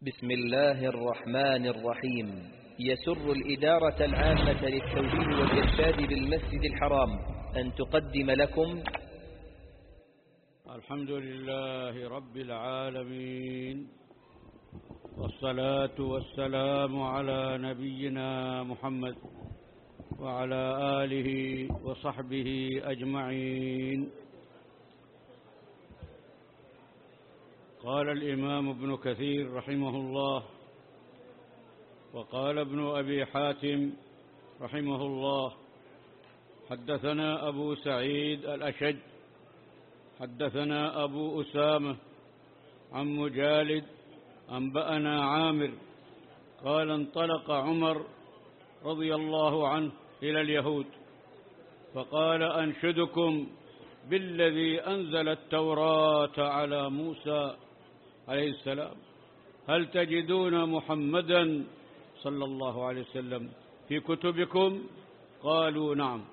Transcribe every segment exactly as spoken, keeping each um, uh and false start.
بسم الله الرحمن الرحيم. يسر الإدارة العامة للتوجيه والإرشاد بالمسجد الحرام أن تقدم لكم الحمد لله رب العالمين، والصلاة والسلام على نبينا محمد وعلى آله وصحبه أجمعين. قال الإمام ابن كثير رحمه الله، وقال ابن أبي حاتم رحمه الله: حدثنا أبو سعيد الأشج حدثنا أبو أسامة عن مجالد أنبأنا عامر قال: انطلق عمر رضي الله عنه إلى اليهود فقال: أنشدكم بالذي أنزل التوراة على موسى عليه السلام، هل تجدون محمدا صلى الله عليه وسلم في كتبكم؟ قالوا: نعم.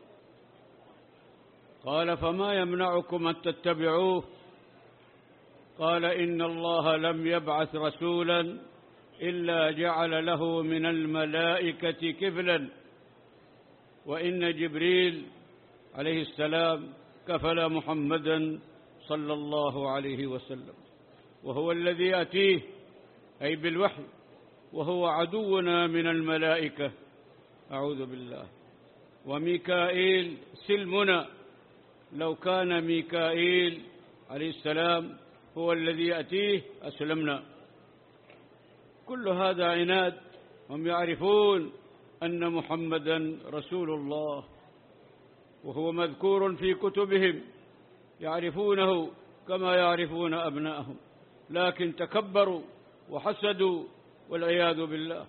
قال: فما يمنعكم أن تتبعوه؟ قال: إن الله لم يبعث رسولا إلا جعل له من الملائكة كفلا، وإن جبريل عليه السلام كفل محمدا صلى الله عليه وسلم، وهو الذي أتيه أي بالوحي، وهو عدونا من الملائكة، أعوذ بالله. وميكائيل سلمنا، لو كان ميكائيل عليه السلام هو الذي يأتيه أسلمنا. كل هذا عناد، هم يعرفون أن محمدا رسول الله، وهو مذكور في كتبهم، يعرفونه كما يعرفون أبنائهم، لكن تكبروا وحسدوا والعياذ بالله.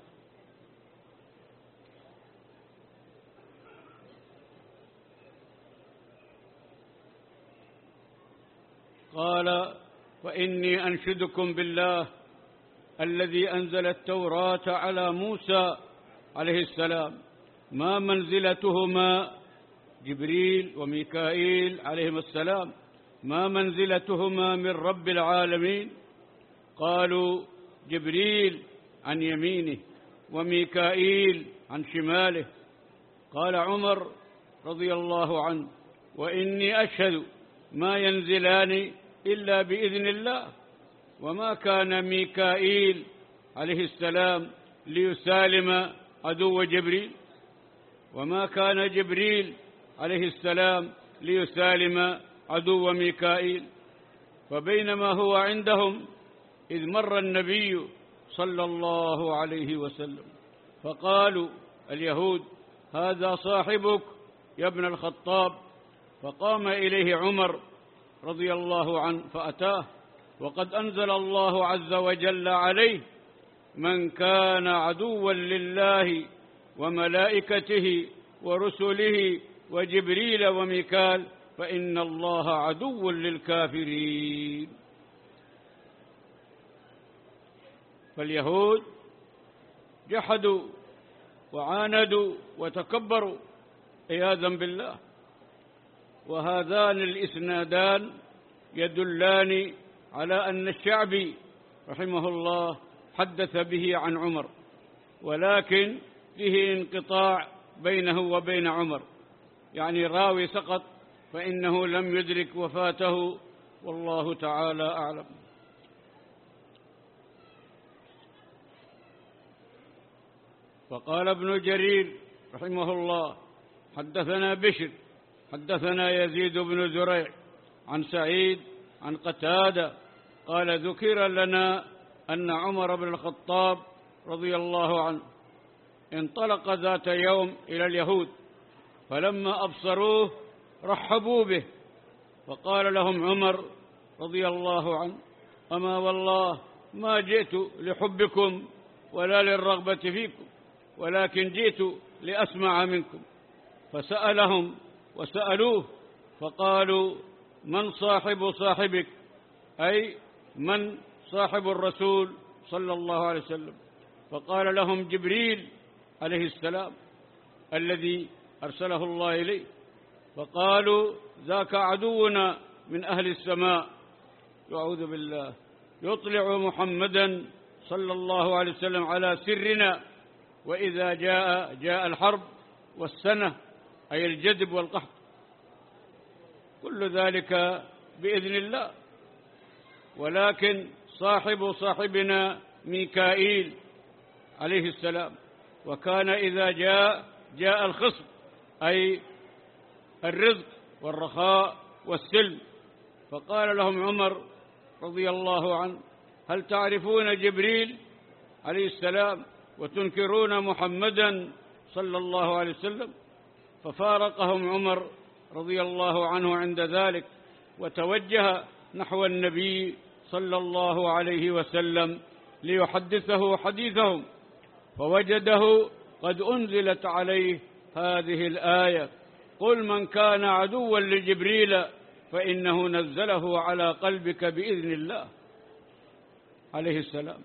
قال: فإني أنشدكم بالله الذي أنزل التوراة على موسى عليه السلام، ما منزلتهما جبريل وميكائيل عليهما السلام، ما منزلتهما من رب العالمين؟ قالوا: جبريل عن يمينه وميكائيل عن شماله. قال عمر رضي الله عنه: وإني أشهد ما ينزلان إلا بإذن الله، وما كان ميكائيل عليه السلام ليسالم عدو جبريل، وما كان جبريل عليه السلام ليسالم عدو ميكائيل. فبينما هو عندهم إذ مر النبي صلى الله عليه وسلم فقالوا اليهود: هذا صاحبك يا ابن الخطاب. فقام إليه عمر رضي الله عنه فأتاه، وقد أنزل الله عز وجل عليه: من كان عدوا لله وملائكته ورسله وجبريل وميكال فإن الله عدو للكافرين. فاليهود جحدوا وعاندوا وتكبروا عياذا بالله. وهذان الإسنادان يدلان على أن الشعبي رحمه الله حدث به عن عمر، ولكن فيه انقطاع بينه وبين عمر، يعني راوي سقط، فإنه لم يدرك وفاته، والله تعالى أعلم. فقال ابن جرير رحمه الله: حدثنا بشر حدثنا يزيد بن زريع عن سعيد عن قتادة قال: ذكر لنا أن عمر بن الخطاب رضي الله عنه انطلق ذات يوم إلى اليهود، فلما أبصروه رحبوا به، فقال لهم عمر رضي الله عنه: أما والله ما جئت لحبكم ولا للرغبة فيكم، ولكن جئت لأسمع منكم. فسألهم وسألوه فقالوا: من صاحب صاحبك؟ أي من صاحب الرسول صلى الله عليه وسلم؟ فقال لهم: جبريل عليه السلام الذي أرسله الله إليه. فقالوا: ذاك عدونا من أهل السماء، يعوذ بالله، يطلع محمدا صلى الله عليه وسلم على سرنا، وإذا جاء جاء الحرب والسنة أي الجدب والقحط، كل ذلك بإذن الله. ولكن صاحب صاحبنا ميكائيل عليه السلام، وكان إذا جاء جاء الخصب أي الرزق والرخاء والسلم. فقال لهم عمر رضي الله عنه: هل تعرفون جبريل عليه السلام وتنكرون محمدا صلى الله عليه وسلم؟ ففارقهم عمر رضي الله عنه عند ذلك، وتوجه نحو النبي صلى الله عليه وسلم ليحدثه حديثهم، فوجده قد أنزلت عليه هذه الآية: قل من كان عدوا لجبريل فإنه نزله على قلبك بإذن الله عليه السلام.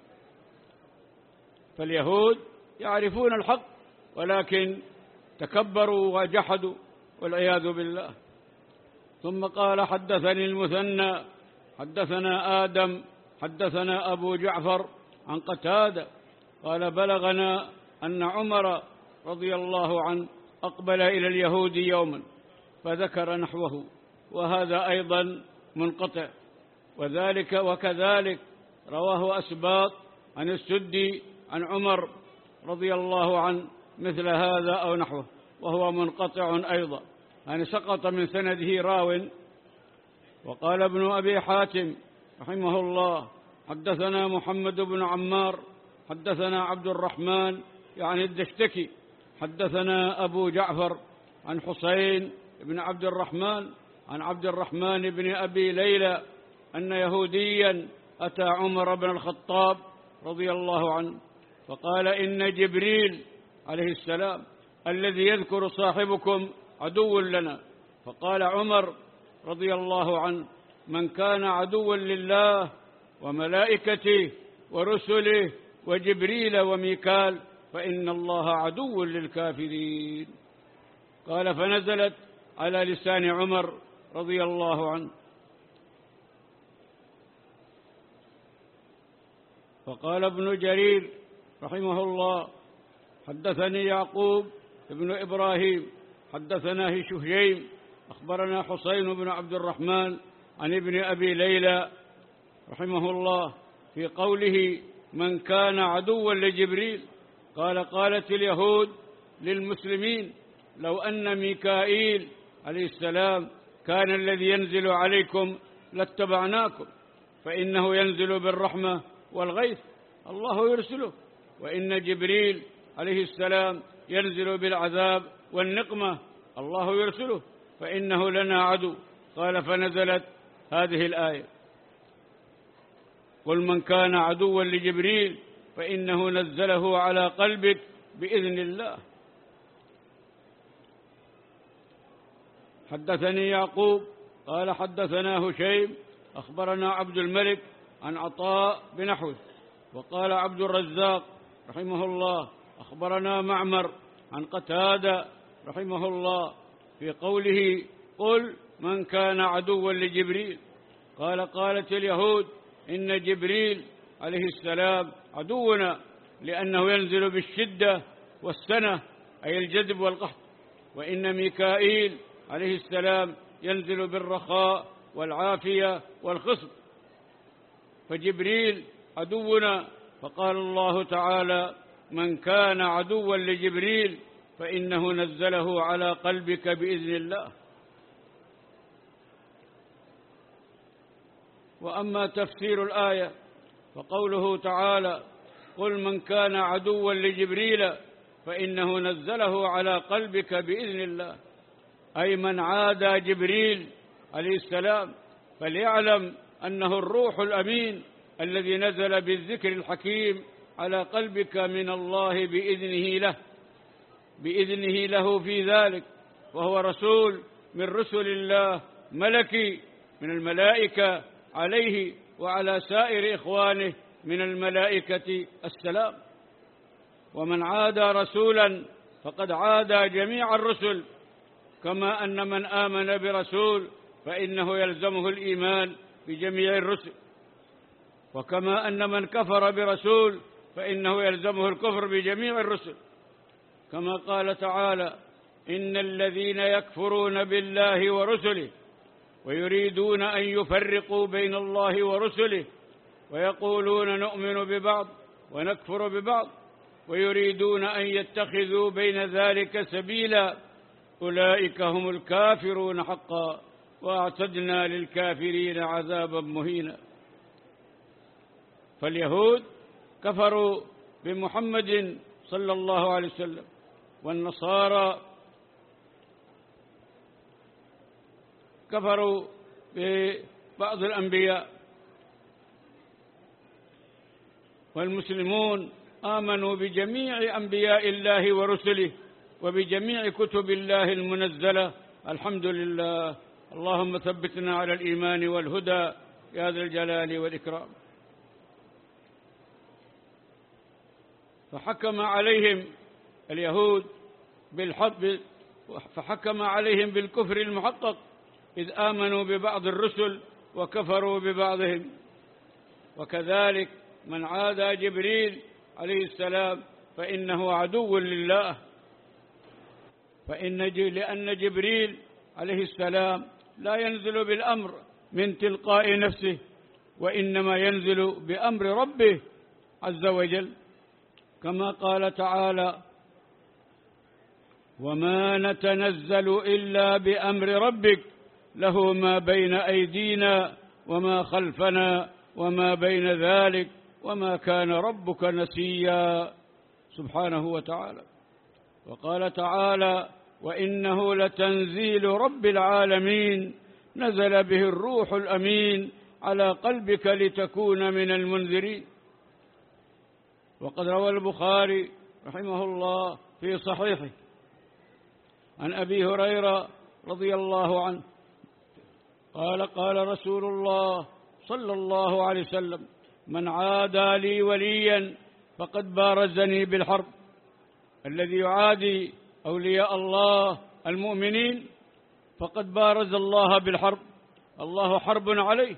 فاليهود يعرفون الحق ولكن تكبروا وجحدوا والعياذ بالله. ثم قال: حدثني المثنى حدثنا آدم حدثنا أبو جعفر عن قتادة قال: بلغنا أن عمر رضي الله عنه أقبل إلى اليهود يوما فذكر نحوه، وهذا أيضا منقطع. وذلك وكذلك رواه أسباط عن السدي عن عمر رضي الله عنه مثل هذا أو نحوه، وهو منقطع أيضا، يعني سقط من سنده راو. وقال ابن أبي حاتم رحمه الله: حدثنا محمد بن عمار حدثنا عبد الرحمن يعني الدشتكي حدثنا أبو جعفر عن حسين بن عبد الرحمن عن عبد الرحمن بن أبي ليلى أن يهوديا أتى عمر بن الخطاب رضي الله عنه فقال: إن جبريل عليه السلام الذي يذكر صاحبكم عدو لنا. فقال عمر رضي الله عنه: من كان عدوا لله وملائكته ورسله وجبريل وميكال فإن الله عدو للكافرين. قال: فنزلت على لسان عمر رضي الله عنه. فقال ابن جرير رحمه الله: حدثني يعقوب ابن إبراهيم حدثنا هشيم أخبرنا حسين بن عبد الرحمن عن ابن أبي ليلى رحمه الله في قوله: من كان عدوا لجبريل. قال: قالت اليهود للمسلمين: لو أن ميكائيل عليه السلام كان الذي ينزل عليكم لاتبعناكم، فإنه ينزل بالرحمة والغيث الله يرسله، وإن جبريل عليه السلام ينزل بالعذاب والنقمة الله يرسله، فإنه لنا عدو. قال: فنزلت هذه الآية: قل من كان عدوا لجبريل فإنه نزله على قلبك بإذن الله. حدثني يعقوب قال: حدثنا هشيم أخبرنا عبد الملك عن عطاء بنحوه. وقال عبد الرزاق رحمه الله: أخبرنا معمر عن قتادة رحمه الله في قوله: قل من كان عدوا لجبريل. قال: قالت اليهود: إن جبريل عليه السلام عدونا، لأنه ينزل بالشدة والسنة أي الجدب والقحط، وإن ميكائيل عليه السلام ينزل بالرخاء والعافية والخصب، فجبريل عدونا. فقال الله تعالى: من كان عدوا لجبريل فإنه نزله على قلبك بإذن الله. وأما تفسير الآية فقوله تعالى: قل من كان عدوا لجبريل فإنه نزله على قلبك بإذن الله، أي من عادى جبريل عليه السلام فليعلم أنه الروح الأمين الذي نزل بالذكر الحكيم على قلبك من الله بإذنه له بإذنه له في ذلك، وهو رسول من رسل الله ملكي من الملائكة عليه وعلى سائر إخوانه من الملائكة السلام. ومن عادى رسولا فقد عادى جميع الرسل، كما أن من آمن برسول فإنه يلزمه الإيمان بجميع الرسل. وكما أن من كفر برسول فإنه يلزمه الكفر بجميع الرسل، كما قال تعالى: إن الذين يكفرون بالله ورسله ويريدون أن يفرقوا بين الله ورسله ويقولون نؤمن ببعض ونكفر ببعض ويريدون أن يتخذوا بين ذلك سبيلا أولئك هم الكافرون حقا وأعتدنا للكافرين عذابا مهينا. فاليهود كفروا بمحمد صلى الله عليه وسلم، والنصارى كفروا ببعض الأنبياء، والمسلمون آمنوا بجميع أنبياء الله ورسله وبجميع كتب الله المنزلة. الحمد لله. اللهم ثبتنا على الإيمان والهدى يا ذا الجلال والإكرام. فحكم عليهم اليهود بالحق فحكم عليهم بالكفر المحقق إذ آمنوا ببعض الرسل وكفروا ببعضهم. وكذلك من عادى جبريل عليه السلام فإنه عدو لله، فإن لأن جبريل عليه السلام لا ينزل بالأمر من تلقاء نفسه، وإنما ينزل بأمر ربه عز وجل، كما قال تعالى: وما نتنزل إلا بأمر ربك له ما بين أيدينا وما خلفنا وما بين ذلك وما كان ربك نسيا، سبحانه وتعالى. وقال تعالى: وإنه لتنزيل رب العالمين نزل به الروح الأمين على قلبك لتكون من المنذرين. وقد روى البخاري رحمه الله في صحيحه عن أبي هريرة رضي الله عنه قال: قال رسول الله صلى الله عليه وسلم: من عادى لي وليا فقد بارزني بالحرب. الذي يعادي أولياء الله المؤمنين فقد بارز الله بالحرب، الله حرب عليه.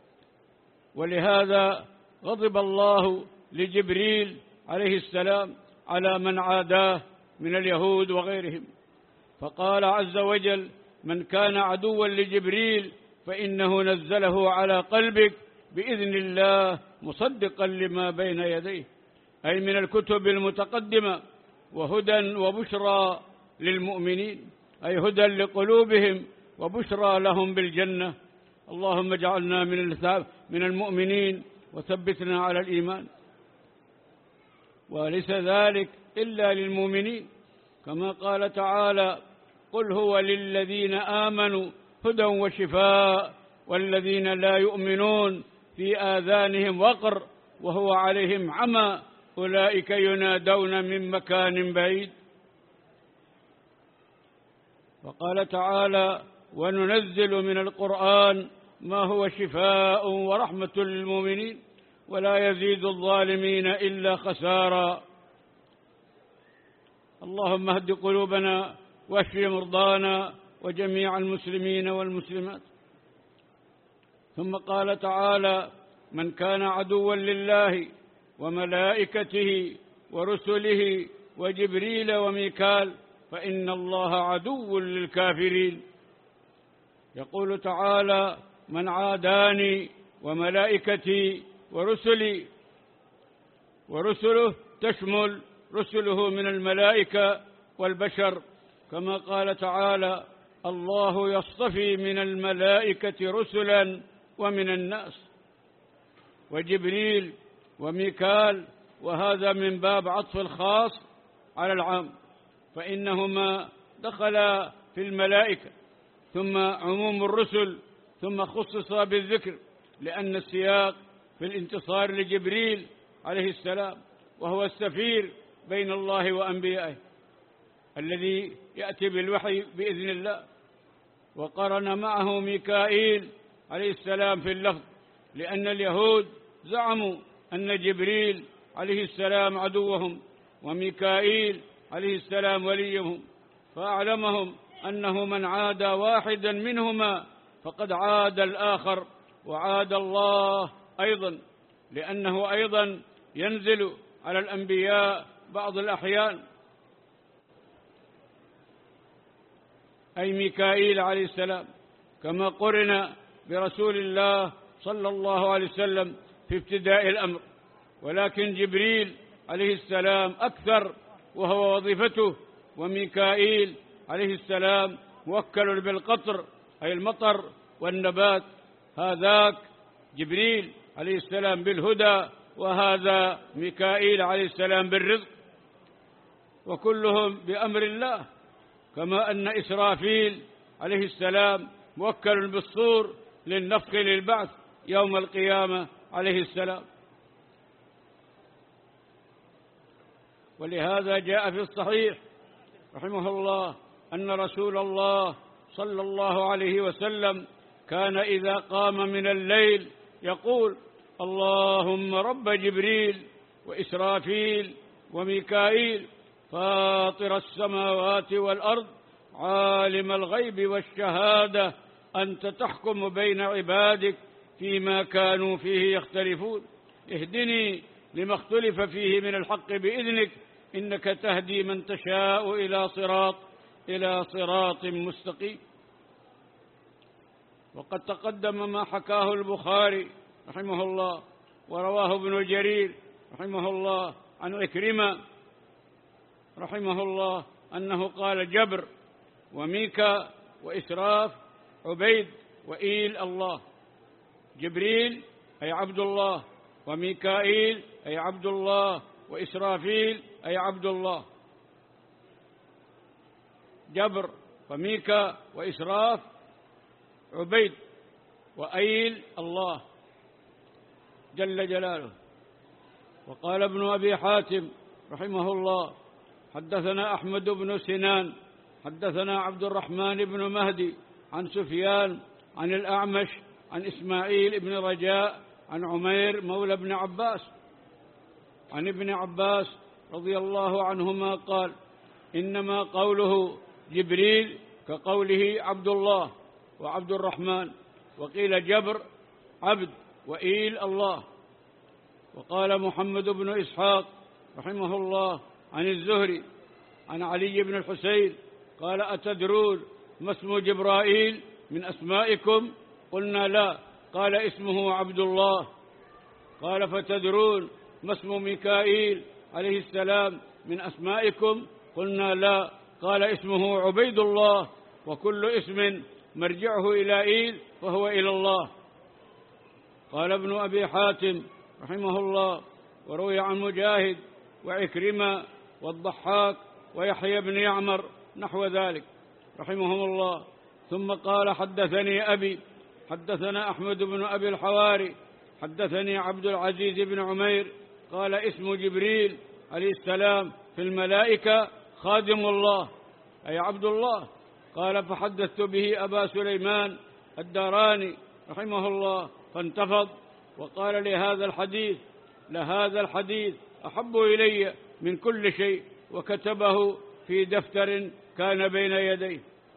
ولهذا غضب الله لجبريل عليه السلام على من عاداه من اليهود وغيرهم، فقال عز وجل: من كان عدوا لجبريل فإنه نزله على قلبك بإذن الله مصدقا لما بين يديه، أي من الكتب المتقدمة، وهدى وبشرى للمؤمنين، أي هدى لقلوبهم وبشرى لهم بالجنة. اللهم اجعلنا من من المؤمنين وثبتنا على الإيمان. وليس ذلك إلا للمؤمنين، كما قال تعالى: قل هو للذين آمنوا هدى وشفاء والذين لا يؤمنون في آذانهم وقر وهو عليهم عمى أولئك ينادون من مكان بعيد. وقال تعالى: وننزل من القرآن ما هو شفاء ورحمة للمؤمنين ولا يزيد الظالمين إلا خسارا. اللهم اهد قلوبنا واشف مرضانا وجميع المسلمين والمسلمات. ثم قال تعالى: من كان عدوا لله وملائكته ورسله وجبريل وميكال فإن الله عدو للكافرين. يقول تعالى: من عاداني وملائكتي ورسلي، ورسله تشمل رسله من الملائكة والبشر، كما قال تعالى: الله يصطفي من الملائكة رسلا ومن الناس. وجبريل وميكال، وهذا من باب عطف الخاص على العام، فإنهما دخلا في الملائكة، ثم عموم الرسل، ثم خصص بالذكر لأن السياق في الانتصار لجبريل عليه السلام، وهو السفير بين الله وأنبيائه الذي يأتي بالوحي بإذن الله. وقرن معه ميكائيل عليه السلام في اللفظ، لأن اليهود زعموا أن جبريل عليه السلام عدوهم وميكائيل عليه السلام وليهم، فأعلمهم أنه من عادى واحدا منهما فقد عاد الآخر وعاد الله أيضا. لأنه أيضا ينزل على الأنبياء بعض الأحيان، أي ميكائيل عليه السلام، كما قرن برسول الله صلى الله عليه وسلم في ابتداء الأمر. ولكن جبريل عليه السلام أكثر وهو وظيفته، وميكائيل عليه السلام موكل بالقطر أي المطر والنبات، هذاك جبريل عليه السلام بالهدى، وهذا ميكائيل عليه السلام بالرزق، وكلهم بأمر الله. كما أن إسرافيل عليه السلام موكل بالصور للنفخ للبعث يوم القيامة عليه السلام. ولهذا جاء في الصحيح رحمه الله أن رسول الله صلى الله عليه وسلم كان إذا قام من الليل يقول: اللهم رب جبريل وإسرافيل وميكائيل فاطر السماوات والأرض عالم الغيب والشهادة أنت تحكم بين عبادك فيما كانوا فيه يختلفون اهدني لما اختلف فيه من الحق بإذنك إنك تهدي من تشاء إلى صراط إلى صراط مستقيم. وقد تقدم ما حكاه البخاري رحمه الله ورواه ابن جرير رحمه الله عن عكرمة رحمه الله أنه قال: جبر وميكا وإسراف عبيد وإيل الله. جبريل أي عبد الله، وميكائيل أي عبد الله، وإسرافيل أي عبد الله. جبر وميكا وإسراف عبيد وأيل الله جل جلاله. وقال ابن أبي حاتم رحمه الله: حدثنا أحمد بن سنان حدثنا عبد الرحمن بن مهدي عن سفيان عن الأعمش عن إسماعيل بن رجاء عن عمير مولى ابن عباس عن ابن عباس رضي الله عنهما قال: إنما قوله جبريل كقوله عبد الله وعبد الرحمن، وقيل جبر عبد وإيل الله. وقال محمد بن إسحاق رحمه الله عن الزهري عن علي بن الحسين قال: أتدرون ما اسم جبرائيل من أسمائكم؟ قلنا: لا. قال: اسمه عبد الله. قال: فتدرون ما اسم ميكائيل عليه السلام من أسمائكم؟ قلنا: لا. قال: اسمه عبيد الله. وكل اسم مرجعه إلى إيل فهو إلى الله. قال ابن أبي حاتم رحمه الله: وروي عن مجاهد وعكرمة والضحاك ويحيى بن يعمر نحو ذلك رحمهم الله. ثم قال: حدثني أبي حدثنا أحمد بن أبي الحواري حدثني عبد العزيز بن عمير قال: اسم جبريل عليه السلام في الملائكة خادم الله أي عبد الله. قال: فحدثت به أبا سليمان الداراني رحمه الله فانتفض وقال: لهذا الحديث لهذا الحديث أحب إلي من كل شيء، وكتبه في دفتر كان بين يديه.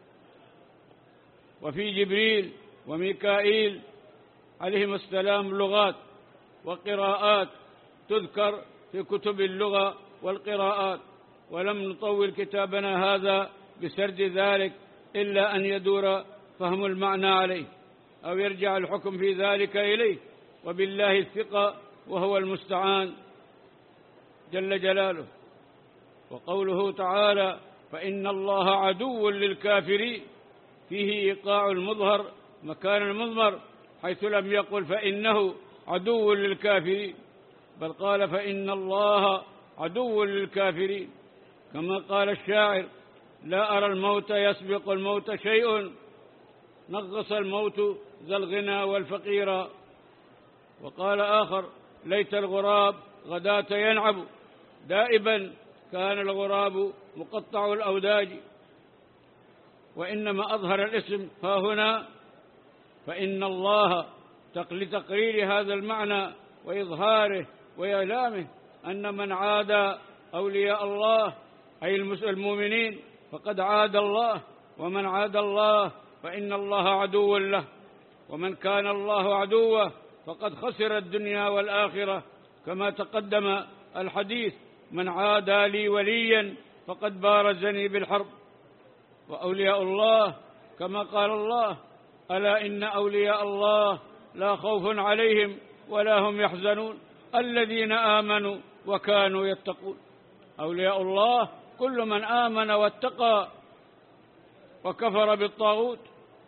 وفي جبريل وميكائيل عليهم السلام لغات وقراءات تذكر في كتب اللغة والقراءات، ولم نطول كتابنا هذا بسرد ذلك إلا أن يدور فهم المعنى عليه أو يرجع الحكم في ذلك إليه، وبالله الثقة وهو المستعان جل جلاله. وقوله تعالى: فإن الله عدو للكافرين، فيه إيقاع المظهر مكان المضمر، حيث لم يقل فإنه عدو للكافرين، بل قال فإن الله عدو للكافرين. كما قال الشاعر: لا أرى الموت يسبق الموت شيء، نغص الموت ذا الغنى والفقير. وقال آخر: ليت الغراب غداة ينعب، دائبا كان الغراب مقطع الأوداج. وإنما أظهر الاسم ها هنا فإن الله لتقرير هذا المعنى وإظهاره وإعلامه أن من عادى أولياء الله أي المؤمنين فقد عاد الله، ومن عاد الله فإن الله عدو له، ومن كان الله عدوه فقد خسر الدنيا والآخرة، كما تقدم الحديث: من عادى لي وليا فقد بارزني بالحرب. وأولياء الله كما قال الله: ألا إن أولياء الله لا خوف عليهم ولا هم يحزنون الذين آمنوا وكانوا يتقون. أولياء الله كل من آمن واتقى وكفر بالطاغوت.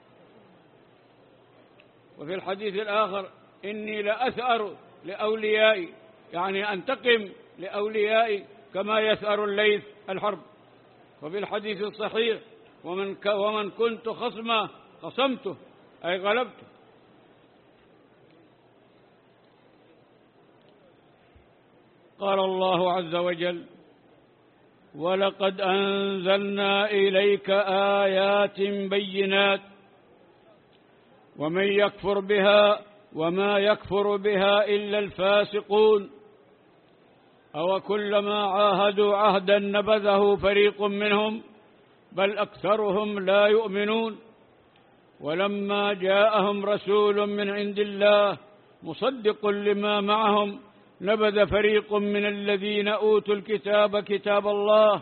وفي الحديث الآخر: إني لأثأر لأوليائي، يعني أنتقم لأوليائي كما يثأر الليث الحرب. وفي الحديث الصحيح: ومن, ك ومن كنت خصمه خصمته، أي غلبته. قال الله عز وجل: ولقد أنزلنا إليك آيات بينات ومن يكفر بها وما يكفر بها إلا الفاسقون أو كلما عاهدوا عهدا نبذه فريق منهم بل أكثرهم لا يؤمنون. ولما جاءهم رسول من عند الله مصدق لما معهم نبذ فريق من الذين أوتوا الكتاب كتاب الله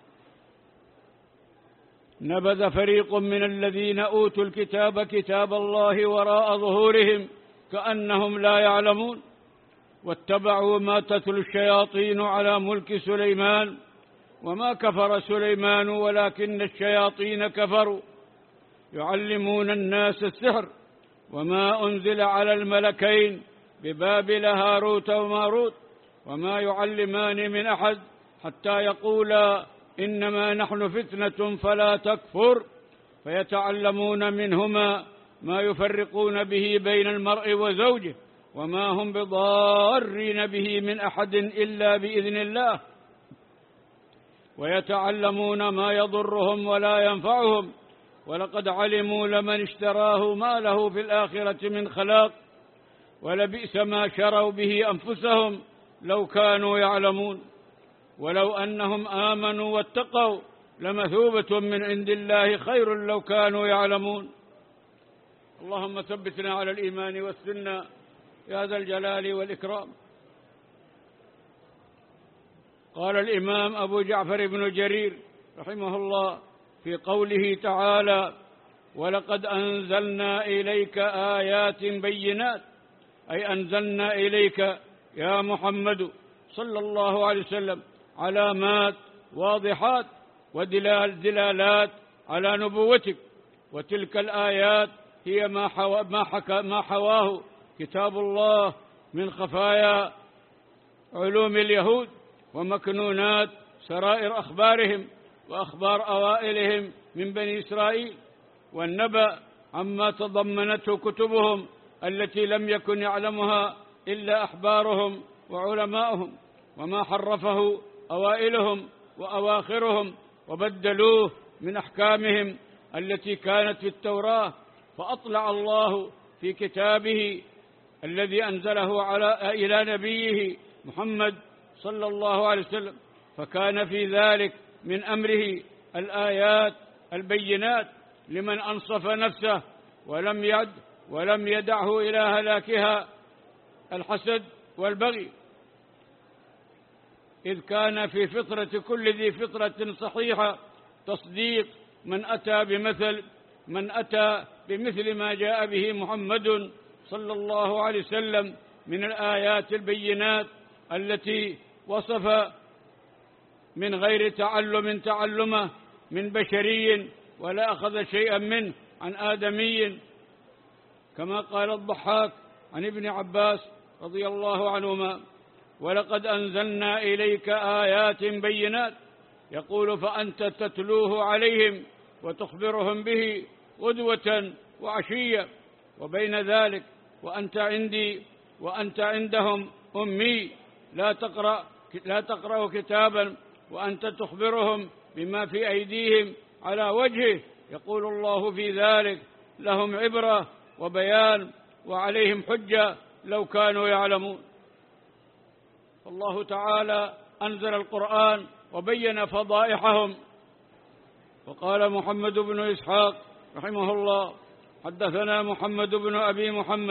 نبذ فريق من الذين أوتوا الكتاب كتاب الله وراء ظهورهم كأنهم لا يعلمون. واتبعوا ما تتلو الشياطين على ملك سليمان وما كفر سليمان ولكن الشياطين كفروا يعلمون الناس السحر وما أنزل على الملكين ببابل هاروت وماروت وما يعلمان من أحد حتى يقولا إنما نحن فتنة فلا تكفر فيتعلمون منهما ما يفرقون به بين المرء وزوجه وما هم بضارين به من أحد إلا بإذن الله ويتعلمون ما يضرهم ولا ينفعهم ولقد علموا لمن اشتراه ما له في الآخرة من خلاق ولبئس ما شروا به أنفسهم لو كانوا يعلمون. ولو أنهم آمنوا واتقوا لمثوبة من عند الله خير لو كانوا يعلمون. اللهم ثبتنا على الإيمان والسنة يا ذا الجلال والإكرام. قال الإمام أبو جعفر بن جرير رحمه الله في قوله تعالى: ولقد أنزلنا إليك آيات بينات، أي أنزلنا إليك يا محمد صلى الله عليه وسلم علامات واضحات ودلالات على نبوتك. وتلك الآيات هي ما, حو... ما, حكى... ما حواه كتاب الله من خفايا علوم اليهود ومكنونات سرائر أخبارهم وأخبار أوائلهم من بني إسرائيل، والنبأ عما تضمنته كتبهم التي لم يكن يعلمها إلا أحبارهم وعلماؤهم، وما حرفه أوائلهم وأواخرهم وبدلوه من أحكامهم التي كانت في التوراة. فأطلع الله في كتابه الذي أنزله على إلى نبيه محمد صلى الله عليه وسلم، فكان في ذلك من أمره الآيات البينات لمن أنصف نفسه ولم يد ولم يدعه إلى هلاكها الحسد والبغي، إذ كان في فطرة كل ذي فطرة صحيحة تصديق من أتى بمثل من أتى بمثل ما جاء به محمد صلى الله عليه وسلم من الآيات البينات التي وصف من غير تعلم تعلمه من بشري ولا أخذ شيئا منه عن آدمي، كما قال الضحاك عن ابن عباس رضي الله عنهما: ولقد أنزلنا إليك آيات بينات، يقول فأنت تتلوه عليهم وتخبرهم به غدوة وعشية، وبين ذلك وأنت عندي وأنت عندهم أمي لا تقرأ لا تقرأ كتابا وأنت تخبرهم بما في أيديهم على وجهه، يقول الله في ذلك لهم عبرة وبيان وعليهم حجة لو كانوا يعلمون. الله تعالى أنزل القرآن وبين فضائحهم. وقال محمد بن إسحاق رحمه الله: حدثنا محمد بن أبي محمد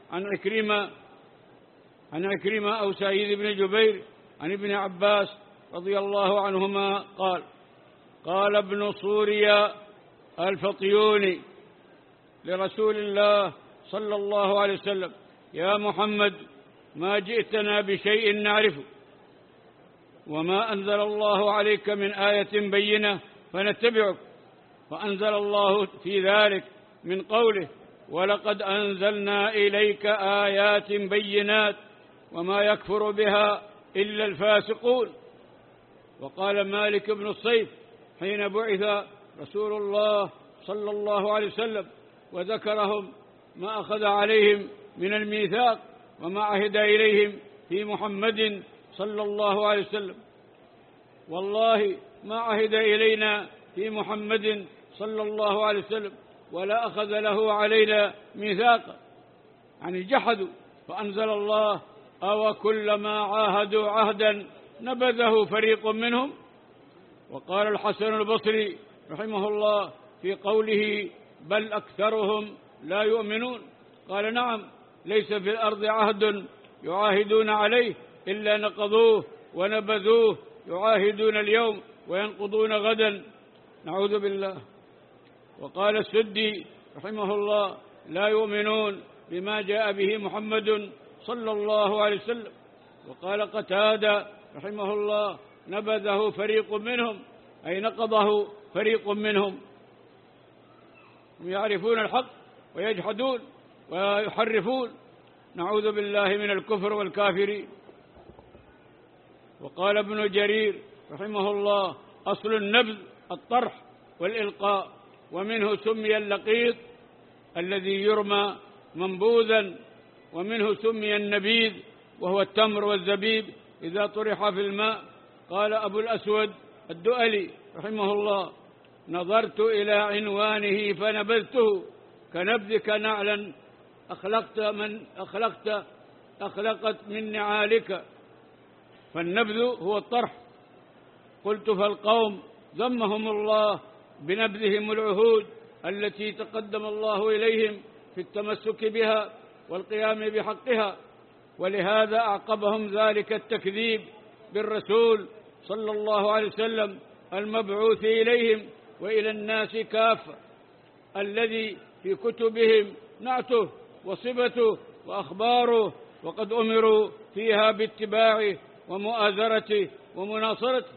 عن عكرمة عن عكرمة أو سعيد بن جبير عن ابن عباس رضي الله عنهما قال قال ابن سوريا الفطيوني لرسول الله صلى الله عليه وسلم: يا محمد، ما جئتنا بشيء نعرفه، وما أنزل الله عليك من آية بينة فنتبعك. فأنزل الله في ذلك من قوله: ولقد أنزلنا إليك آيات بينات وما يكفر بها إلا الفاسقون. وقال مالك بن الصيف حين بعث رسول الله صلى الله عليه وسلم وذكرهم ما أخذ عليهم من الميثاق وما عهد إليهم في محمد صلى الله عليه وسلم: والله ما عهد إلينا في محمد صلى الله عليه وسلم ولا أخذ له علينا ميثاقا، يعني جحدوا. فأنزل الله: أو كلما عاهدوا عهدا نبذه فريق منهم. وقال الحسن البصري رحمه الله في قوله: بل أكثرهم لا يؤمنون، قال: نعم، ليس في الأرض عهد يعاهدون عليه إلا نقضوه ونبذوه، يعاهدون اليوم وينقضون غدا، نعوذ بالله. وقال السدي رحمه الله: لا يؤمنون بما جاء به محمد صلى الله عليه وسلم. وقال قتادة رحمه الله: نبذه فريق منهم، أي نقضه فريق منهم. هم يعرفون الحق ويجحدون ويحرفون، نعوذ بالله من الكفر والكافرين. وقال ابن جرير رحمه الله: أصل النبذ الطرح والإلقاء، ومنه سمي اللقيط الذي يرمى منبوذا، ومنه سمي النبيذ وهو التمر والزبيب إذا طرح في الماء. قال أبو الأسود الدؤلي رحمه الله: نظرت إلى عنوانه فنبذته كنبذك نعلا أخلقت من أخلقت أخلقت من نعالك. فالنبذ هو الطرح. قلت: فالقوم ذمهم الله بنبذهم العهود التي تقدم الله إليهم في التمسك بها والقيام بحقها، ولهذا أعقبهم ذلك التكذيب بالرسول صلى الله عليه وسلم المبعوث إليهم وإلى الناس كافة، الذي في كتبهم نعته وصفته وأخباره، وقد أمروا فيها باتباعه ومؤازرته ومناصرته،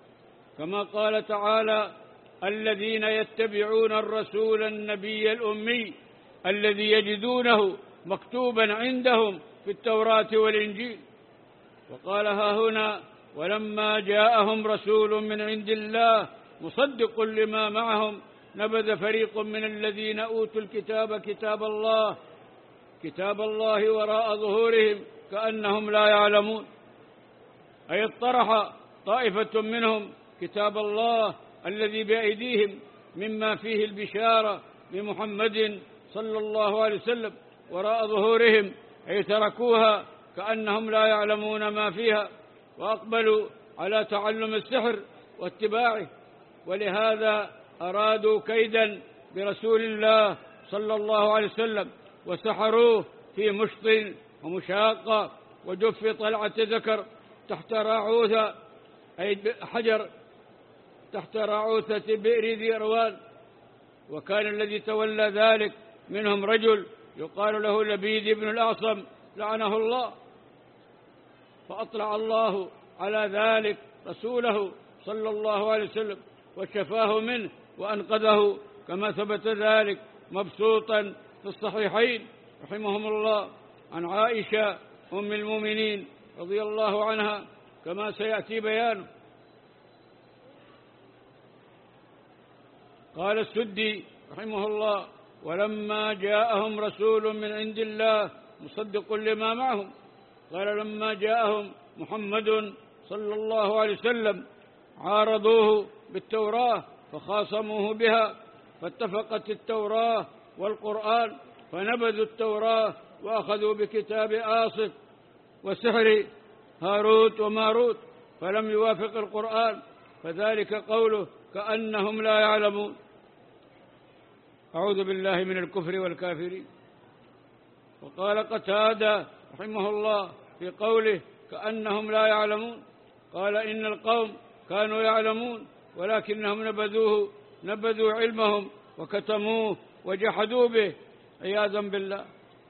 كما قال تعالى: الذين يتبعون الرسول النبي الأمي الذي يجدونه مكتوبا عندهم في التوراة والإنجيل. وقال ها هنا: ولما جاءهم رسول من عند الله مصدق لما معهم نبذ فريق من الذين أوتوا الكتاب كتاب الله كتاب الله وراء ظهورهم كأنهم لا يعلمون، أي اطرح طائفة منهم كتاب الله الذي بأيديهم مما فيه البشارة بمحمد صلى الله عليه وسلم وراء ظهورهم، أي تركوها كأنهم لا يعلمون ما فيها، وأقبلوا على تعلم السحر واتباعه. ولهذا أرادوا كيدا برسول الله صلى الله عليه وسلم وسحروه في مشط ومشاقة وجف طلعة ذكر تحت راعوثة، أي حجر تحت راعوثة بئر ذي روان. وكان الذي تولى ذلك منهم رجل يقال له لبيد بن الأعصم لعنه الله، فأطلع الله على ذلك رسوله صلى الله عليه وسلم وشفاه منه وأنقذه، كما ثبت ذلك مبسوطا في الصحيحين رحمهم الله عن عائشة أم المؤمنين رضي الله عنها، كما سيأتي بيانه. قال السدي رحمه الله: ولما جاءهم رسول من عند الله مصدق لما معهم. قال: لما جاءهم محمد صلى الله عليه وسلم عارضوه بالتوراة فخاصموه بها، فاتفقت التوراة والقرآن، فنبذوا التوراة وأخذوا بكتاب آصف وسحر هاروت وماروت، فلم يوافق القرآن، فذلك قوله كأنهم لا يعلمون. أعوذ بالله من الكفر والكافرين. وقال قتادة رحمه الله في قوله كأنهم لا يعلمون، قال إن القوم كانوا يعلمون ولكنهم نبذوه نبذوا علمهم وكتموه وجحدوا به عياذا بالله.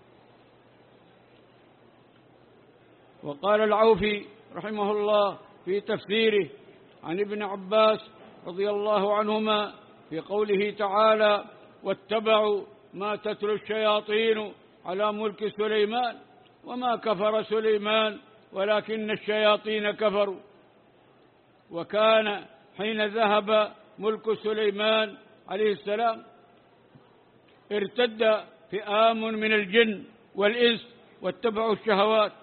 وقال العوفي رحمه الله في تفسيره عن ابن عباس رضي الله عنهما في قوله تعالى واتبعوا ما تتلو الشياطين على ملك سليمان وما كفر سليمان ولكن الشياطين كفروا. وكان حين ذهب ملك سليمان عليه السلام ارتد فئام من الجن والإنس واتبعوا الشهوات،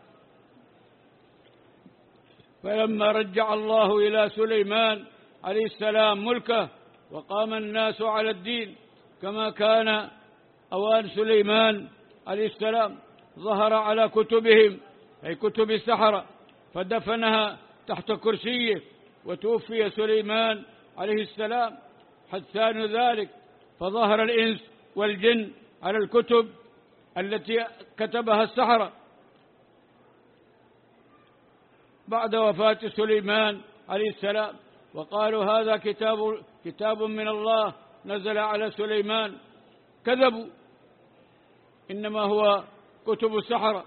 فلما رجع الله إلى سليمان عليه السلام ملكه وقام الناس على الدين كما كان أوان سليمان عليه السلام ظهر على كتبهم أي كتب السحرة فدفنها تحت كرسيه، وتوفي سليمان عليه السلام حدثان ذلك، فظهر الإنس والجن على الكتب التي كتبها السحرة بعد وفاة سليمان عليه السلام، وقالوا هذا كتاب كتاب من الله نزل على سليمان. كذبوا، إنما هو كتب السحرة.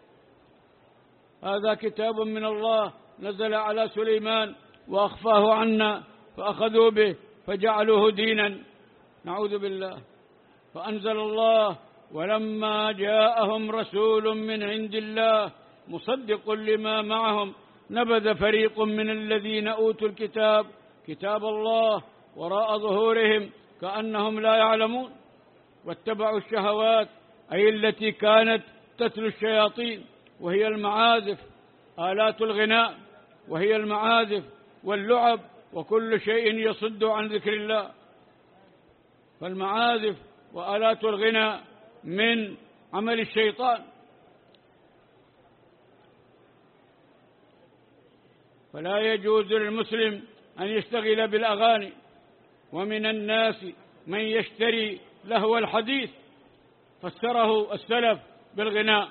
هذا كتاب من الله نزل على سليمان وأخفاه عنا فأخذوا به فجعلوه دينا، نعوذ بالله. فأنزل الله ولما جاءهم رسول من عند الله مصدق لما معهم نبذ فريق من الذين أوتوا الكتاب كتاب الله وراء ظهورهم كأنهم لا يعلمون، واتبعوا الشهوات أي التي كانت تتلو الشياطين، وهي المعازف آلات الغناء، وهي المعازف واللعب وكل شيء يصد عن ذكر الله. فالمعازف وآلات الغناء من عمل الشيطان، فلا يجوز للمسلم أن يشتغل بالأغاني. ومن الناس من يشتري لهو الحديث فسره السلف بالغناء.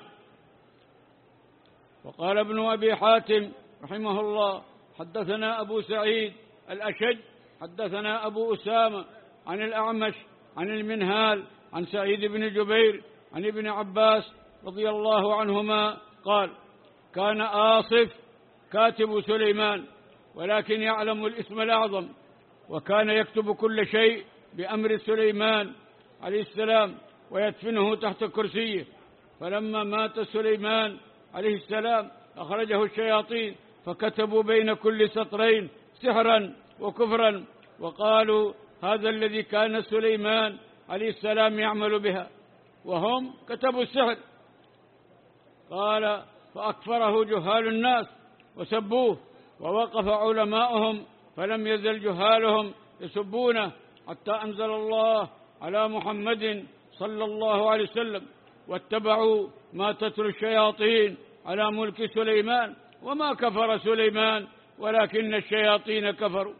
وقال ابن أبي حاتم رحمه الله حدثنا أبو سعيد الأشج حدثنا أبو أسامة عن الأعمش عن المنهال عن سعيد بن جبير عن ابن عباس رضي الله عنهما قال كان آصف كاتب سليمان ولكن يعلم الاسم الأعظم، وكان يكتب كل شيء بأمر سليمان عليه السلام ويدفنه تحت كرسيه. فلما مات سليمان عليه السلام أخرجه الشياطين فكتبوا بين كل سطرين سحرا وكفرا، وقالوا هذا الذي كان سليمان عليه السلام يعمل بها، وهم كتبوا السحر. قال فأكفره جهال الناس وسبوه، ووقف علماؤهم فلم يزل جهالهم يسبونه حتى أنزل الله على محمد صلى الله عليه وسلم واتبعوا ما تتلو الشياطين على ملك سليمان وما كفر سليمان ولكن الشياطين كفروا.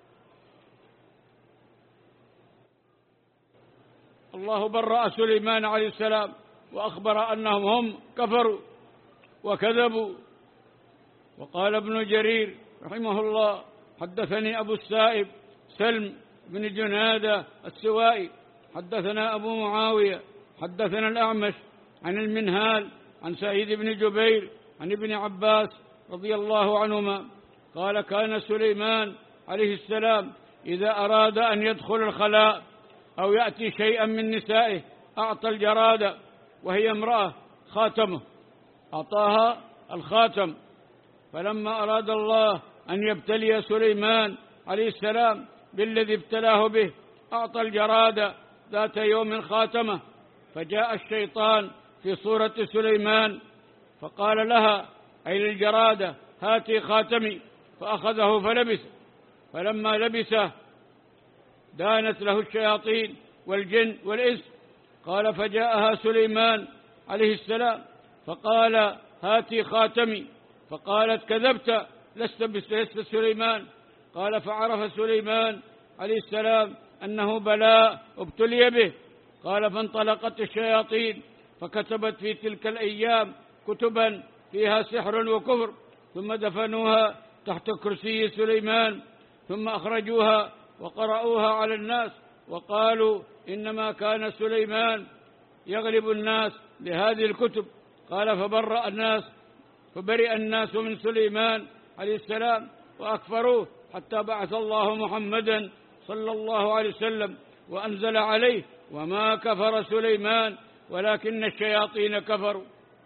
الله برأ سليمان عليه السلام وأخبر أنهم هم كفروا وكذبوا. وقال ابن جرير رحمه الله حدثني أبو السائب سلم بن جنادة السوائي حدثنا أبو معاوية حدثنا الأعمش عن المنهال عن سعيد بن جبير عن ابن عباس رضي الله عنهما قال كان سليمان عليه السلام إذا أراد أن يدخل الخلاء أو يأتي شيئا من نسائه أعطى الجرادة وهي امرأة خاتمه، أعطاها الخاتم. فلما أراد الله أن يبتلي سليمان عليه السلام بالذي ابتلاه به أعطى الجرادة ذات يوم خاتمه، فجاء الشيطان في صورة سليمان فقال لها أي للجرادة هاتي خاتمي، فأخذه فلبس، فلما لبسه دانت له الشياطين والجن والإنس. قال فجاءها سليمان عليه السلام فقال هاتي خاتمي، فقالت كذبت لست بلست سليمان. قال فعرف سليمان عليه السلام أنه بلاء ابتلي به. قال فانطلقت الشياطين فكتبت في تلك الأيام كتبا فيها سحر وكفر، ثم دفنوها تحت كرسي سليمان، ثم أخرجوها وقرأوها على الناس وقالوا إنما كان سليمان يغلب الناس بهذه الكتب. قال فبرأ الناس فبرئ الناس من سليمان عليه السلام وأكفروه حتى بعث الله محمدا صلى الله عليه وسلم وأنزل عليه وما كفر سليمان ولكن الشياطين كفروا.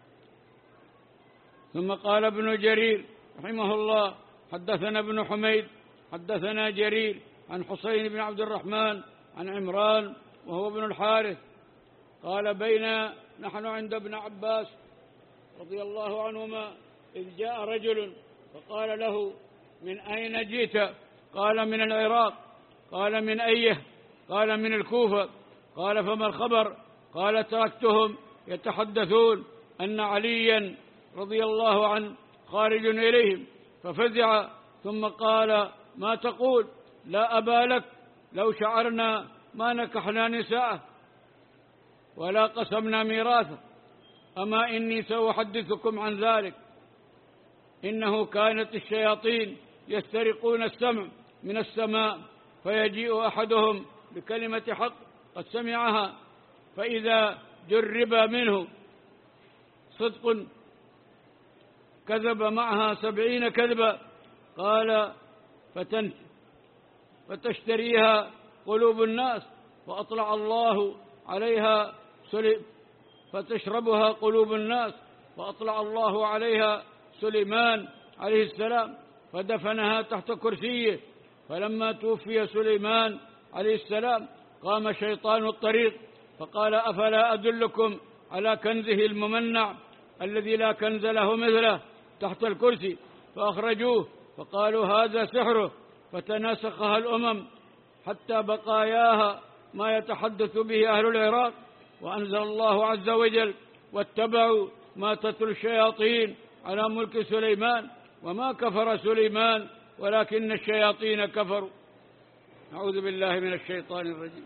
ثم قال ابن جرير رحمه الله حدثنا ابن حميد حدثنا جرير عن حسين بن عبد الرحمن عن عمران وهو ابن الحارث قال بينا نحن عند ابن عباس رضي الله عنهما إذ جاء رجل فقال له من أين جئت؟ قال من العراق. قال من أيه؟ قال من الكوفة. قال فما الخبر؟ قال تركتهم يتحدثون أن عليا رضي الله عنه خارج إليهم، ففزع ثم قال ما تقول؟ لا أبا لك، لو شعرنا ما نكحنا نساءه ولا قسمنا ميراثه، أما إني سأحدثكم عن ذلك. إنه كانت الشياطين يسترقون السمع من السماء، فيجيء أحدهم بكلمة حق قد سمعها، فإذا جرب منه صدق كذب معها سبعين كذبا. قال فتن فتشتريها قلوب الناس، فأطلع الله عليها سلي فتشربها قلوب الناس، فأطلع الله عليها سليمان عليه السلام فدفنها تحت كرسيه. فلما توفي سليمان عليه السلام قام شيطان الطريق فقال أفلا أدلكم على كنزه الممنع الذي لا كنز له مثله تحت الكرسي؟ فأخرجوه فقالوا هذا سحره، فتناسخها الأمم حتى بقاياها ما يتحدث به أهل العراق. وأنزل الله عز وجل واتبعوا ما تتلو الشياطين على ملك سليمان وما كفر سليمان ولكن الشياطين كفروا. أعوذ بالله من الشيطان الرجيم.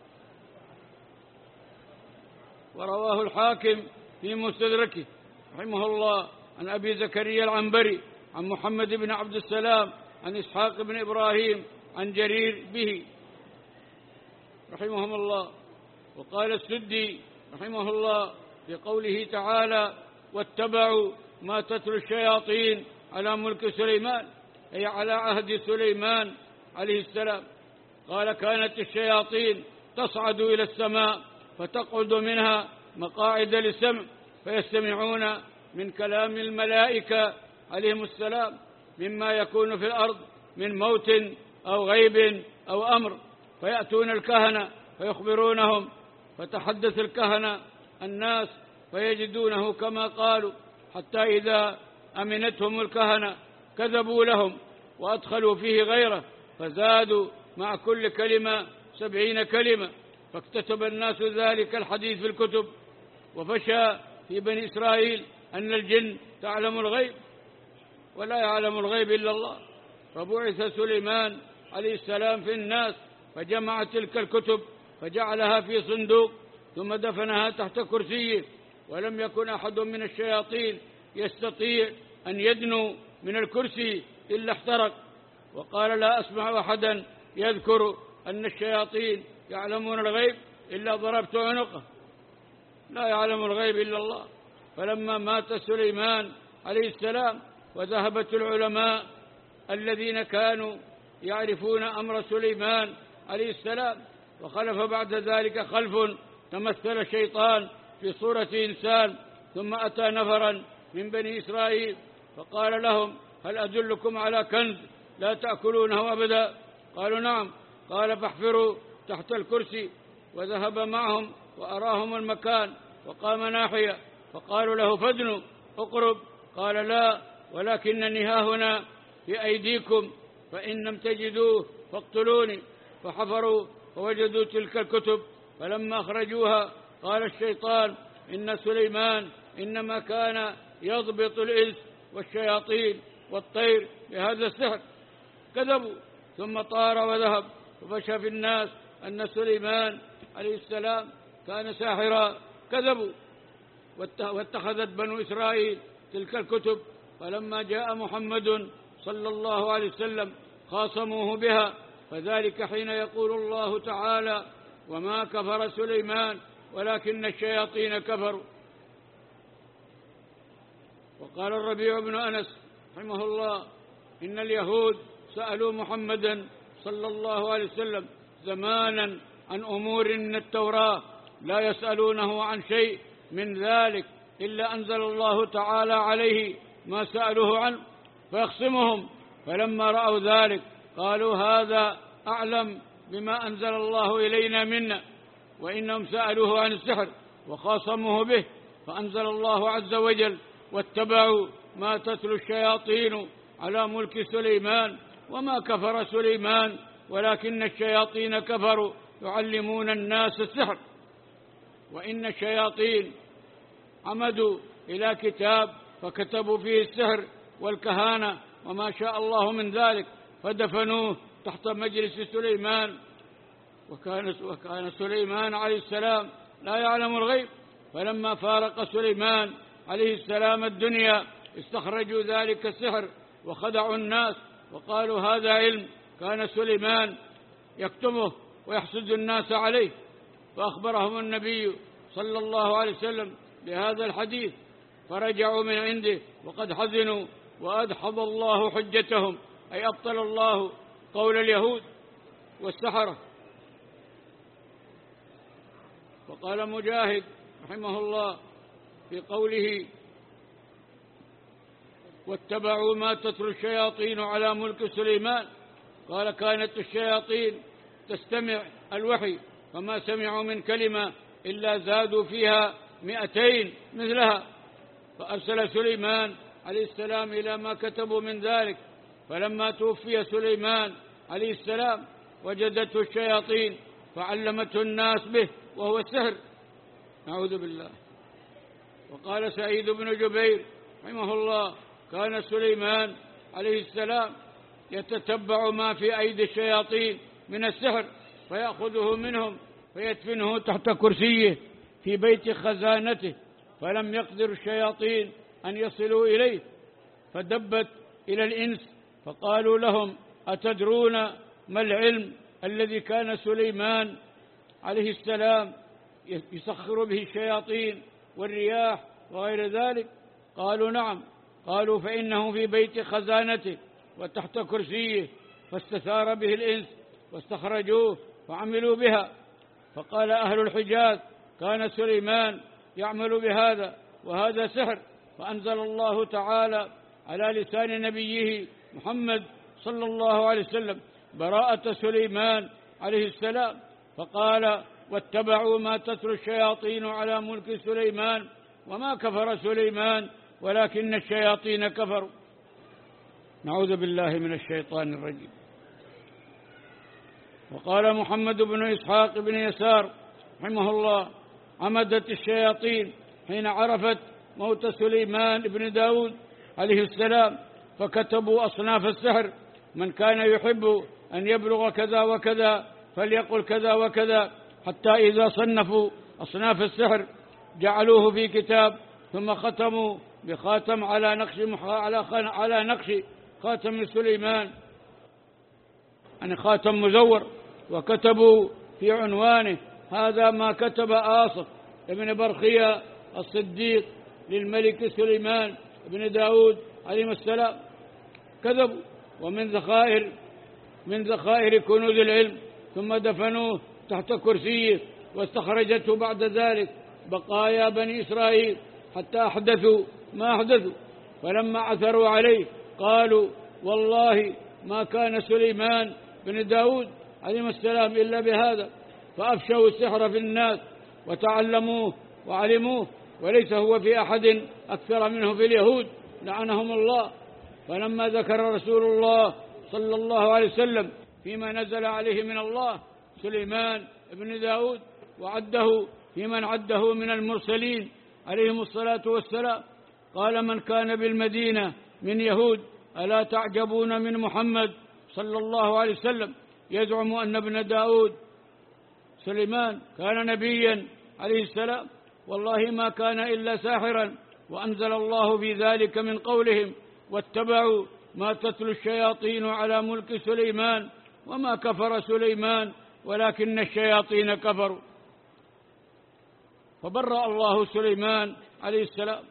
ورواه الحاكم في مستدركه رحمه الله عن أبي زكريا العنبري عن محمد بن عبد السلام عن إسحاق بن إبراهيم عن جرير به رحمهم الله. وقال السدي رحمه الله في قوله تعالى واتبعوا ما تتلو الشياطين على ملك سليمان، أي على عهد سليمان عليه السلام. قال كانت الشياطين تصعد إلى السماء فتقعد منها مقاعد للسمع، فيستمعون من كلام الملائكة عليهم السلام مما يكون في الأرض من موت أو غيب أو أمر، فيأتون الكهنة فيخبرونهم، فتحدث الكهنة الناس فيجدونه كما قالوا، حتى إذا أمنتهم الكهنة كذبوا لهم وأدخلوا فيه غيره، فزادوا مع كل كلمة سبعين كلمة، فاكتتب الناس ذلك الحديث في الكتب. وفشى في بني إسرائيل أن الجن تعلم الغيب ولا يعلم الغيب إلا الله، فبعث سليمان عليه السلام في الناس فجمع تلك الكتب فجعلها في صندوق ثم دفنها تحت كرسيه، ولم يكن أحد من الشياطين يستطيع أن يدنو من الكرسي إلا احترق. وقال لا أسمع أحدا يذكر أن الشياطين يعلمون الغيب إلا ضربت عنقه، لا يعلم الغيب إلا الله. فلما مات سليمان عليه السلام وذهبت العلماء الذين كانوا يعرفون أمر سليمان عليه السلام، وخلف بعد ذلك خلف تمثل الشيطان في صورة إنسان، ثم أتى نفرا من بني إسرائيل فقال لهم هل أدلكم على كنز لا تأكلونه أبدا؟ قالوا نعم. قال فاحفروا تحت الكرسي، وذهب معهم وأراهم المكان وقام ناحية، فقالوا له فادنوا اقرب. قال لا، ولكنني ها هنا في أيديكم، فإن لم تجدوه فاقتلوني. فحفروا فوجدوا تلك الكتب، فلما أخرجوها قال الشيطان إن سليمان إنما كان يضبط الإنس والشياطين والطير بهذا السحر. كذبوا، ثم طار وذهب، وفشى في الناس أن سليمان عليه السلام كان ساحرا. كذبوا، واتخذت بنو إسرائيل تلك الكتب، فلما جاء محمد صلى الله عليه وسلم خاصموه بها، فذلك حين يقول الله تعالى: وما كفر سليمان ولكن الشياطين كفروا. وقال الربيع بن أنس رحمه الله: إن اليهود سألوا محمدا صلى الله عليه وسلم زمانا عن أمور من التوراة لا يسألونه عن شيء من ذلك إلا أنزل الله تعالى عليه ما سألوه عنه فيخصمهم، فلما رأوا ذلك قالوا: هذا أعلم بما أنزل الله إلينا منا، وإنهم سألوه عن السحر وخاصموه به، فأنزل الله عز وجل: واتبعوا ما تتلو الشياطين على ملك سليمان وما كفر سليمان ولكن الشياطين كفروا يعلمون الناس السحر. وإن الشياطين عمدوا إلى كتاب فكتبوا فيه السحر والكهانة وما شاء الله من ذلك، فدفنوه تحت مجلس سليمان. وكان, وكان سليمان عليه السلام لا يعلم الغيب، فلما فارق سليمان عليه السلام الدنيا استخرجوا ذلك السحر وخدعوا الناس وقالوا: هذا علم كان سليمان يكتمه ويحسد الناس عليه. فأخبرهم النبي صلى الله عليه وسلم بهذا الحديث، فرجعوا من عنده وقد حزنوا، وأدحض الله حجتهم، أي أبطل الله قول اليهود والسحرة. وقال مجاهد رحمه الله في قوله: واتبعوا ما تتلو الشياطين على ملك سليمان، قال: كانت الشياطين تستمع الوحي فما سمعوا من كلمة إلا زادوا فيها مئتين مثلها، فأرسل سليمان عليه السلام إلى ما كتبوا من ذلك، فلما توفي سليمان عليه السلام وجدته الشياطين فعلمته الناس به وهو السحر، نعوذ بالله. وقال سعيد بن جبير رحمه الله: كان سليمان عليه السلام يتتبع ما في أيدي الشياطين من السحر فيأخذه منهم فيدفنه تحت كرسيه في بيت خزانته، فلم يقدر الشياطين أن يصلوا إليه، فدبت إلى الإنس فقالوا لهم: أتدرون ما العلم الذي كان سليمان عليه السلام يسخر به الشياطين والرياح وغير ذلك؟ قالوا: نعم. قالوا: فإنه في بيت خزانته وتحت كرسيه، فاستثار به الإنس واستخرجوه وعملوا بها. فقال أهل الحجاز: كان سليمان يعمل بهذا وهذا سحر، فأنزل الله تعالى على لسان نبيه محمد صلى الله عليه وسلم براءة سليمان عليه السلام، فقال: واتبعوا ما تتلو الشياطين على ملك سليمان وما كفر سليمان ولكن الشياطين كفروا. نعوذ بالله من الشيطان الرجيم. وقال محمد بن إسحاق بن يسار رحمه الله: عمدت الشياطين حين عرفت موت سليمان بن داود عليه السلام فكتبوا أصناف السحر: من كان يحب أن يبلغ كذا وكذا فليقل كذا وكذا، حتى إذا صنفوا أصناف السحر جعلوه في كتاب، ثم ختموا بخاتم على نقش على نقش خاتم سليمان، يعني خاتم مزور، وكتبوا في عنوانه: هذا ما كتب آصف ابن برخيا الصديق للملك سليمان بن داود عليه السلام. كذبوا. ومن ذخائر من ذخائر كنوز العلم، ثم دفنوه تحت كرسيه، واستخرجته بعد ذلك بقايا بني إسرائيل حتى أحدثوا ما أحدثوا. فلما عثروا عليه قالوا: والله ما كان سليمان بن داود عليه السلام إلا بهذا، فأفشوا السحر في الناس وتعلموه وعلموه، وليس هو في أحد أكثر منه في اليهود لعنهم الله. فلما ذكر رسول الله صلى الله عليه وسلم فيما نزل عليه من الله سليمان بن داود وعده في من عده من المرسلين عليهم الصلاة والسلام، قال: من كان بالمدينة من يهود ألا تعجبون من محمد صلى الله عليه وسلم يزعم أن ابن داود سليمان كان نبيا عليه السلام، والله ما كان إلا ساحرا. وأنزل الله في ذلك من قولهم واتبعوا ما تتلو الشياطين على ملك سليمان وما كفر سليمان ولكن الشياطين كفروا. فبرأ الله سليمان عليه السلام.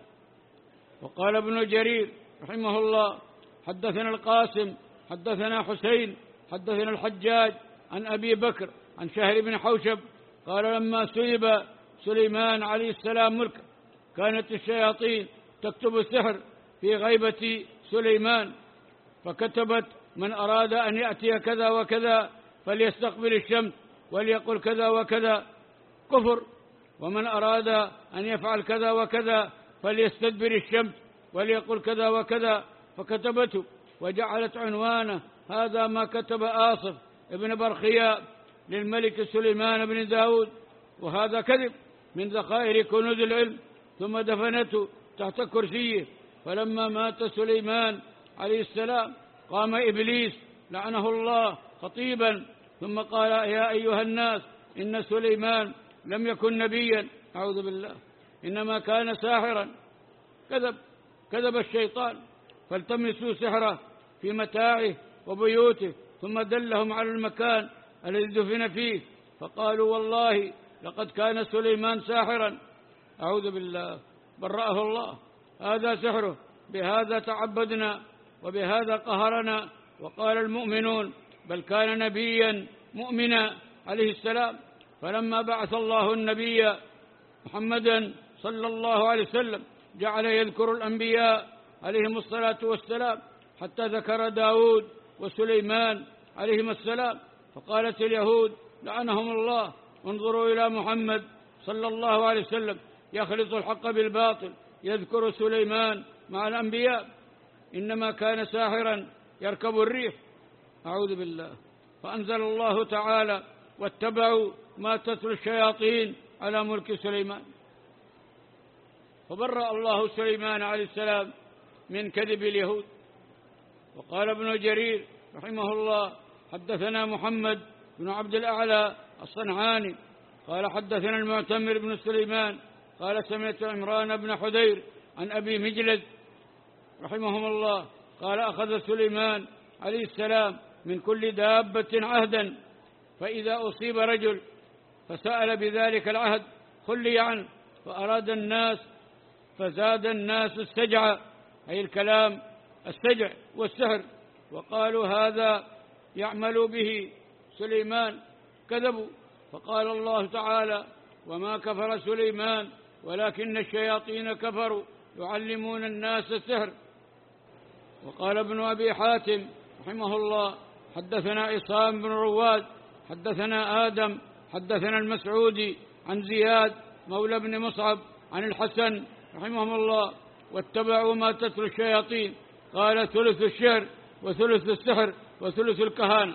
وقال ابن جرير رحمه الله حدثنا القاسم حدثنا حسين حدثنا الحجاج عن أبي بكر عن شهر بن حوشب قال لما سلب سليمان عليه السلام ملكه كانت الشياطين تكتب السحر في غيبة سليمان، فكتبت من أراد أن يأتي كذا وكذا فليستقبل الشمس وليقل كذا وكذا كفر، ومن أراد أن يفعل كذا وكذا فليستدبر الشمس وليقل كذا وكذا، فكتبته وجعلت عنوانه هذا ما كتب آصف ابن برخياء للملك سليمان بن داود، وهذا كذب من ذخائر كنوز العلم، ثم دفنته تحت كرسيه. فلما مات سليمان عليه السلام قام إبليس لعنه الله خطيبا ثم قال يا أيها الناس إن سليمان لم يكن نبيا، أعوذ بالله، إنما كان ساحرا. كذب كذب الشيطان، فالتمسوا سحره في متاعه وبيوته، ثم دلهم على المكان الذي دفن فيه فقالوا والله لقد كان سليمان ساحرا، أعوذ بالله، برأه الله، هذا سحره، بهذا تعبدنا وبهذا قهرنا. وقال المؤمنون بل كان نبيا مؤمنا عليه السلام. فلما بعث الله النبي محمدا صلى الله عليه وسلم جعل يذكر الأنبياء عليهم الصلاة والسلام حتى ذكر داود وسليمان عليهم السلام، فقالت اليهود لعنهم الله انظروا إلى محمد صلى الله عليه وسلم يخلط الحق بالباطل، يذكر سليمان مع الأنبياء، إنما كان ساحرا يركب الريح، أعوذ بالله. فأنزل الله تعالى واتبعوا ما تتلو الشياطين على ملك سليمان. فبرأ الله سليمان عليه السلام من كذب اليهود. وقال ابن جرير رحمه الله حدثنا محمد بن عبد الأعلى الصنعاني قال حدثنا المعتمر بن سليمان قال سمعت عمران بن حدير عن أبي مجلد رحمهم الله قال أخذ سليمان عليه السلام من كل دابة عهدا، فإذا أصيب رجل فسأل بذلك العهد خلي عنه، فأراد الناس فزاد الناس السجع، أي الكلام السجع والسحر، وقالوا هذا يعمل به سليمان، كذبوا. فقال الله تعالى وما كفر سليمان ولكن الشياطين كفروا يعلمون الناس السحر. وقال ابن أبي حاتم رحمه الله حدثنا عصام بن رواد حدثنا آدم حدثنا المسعودي عن زياد مولى بن مصعب عن الحسن رحمهم الله واتبعوا ما تتلو الشياطين، قال ثلث الشعر وثلث السحر وثلث الكهانة.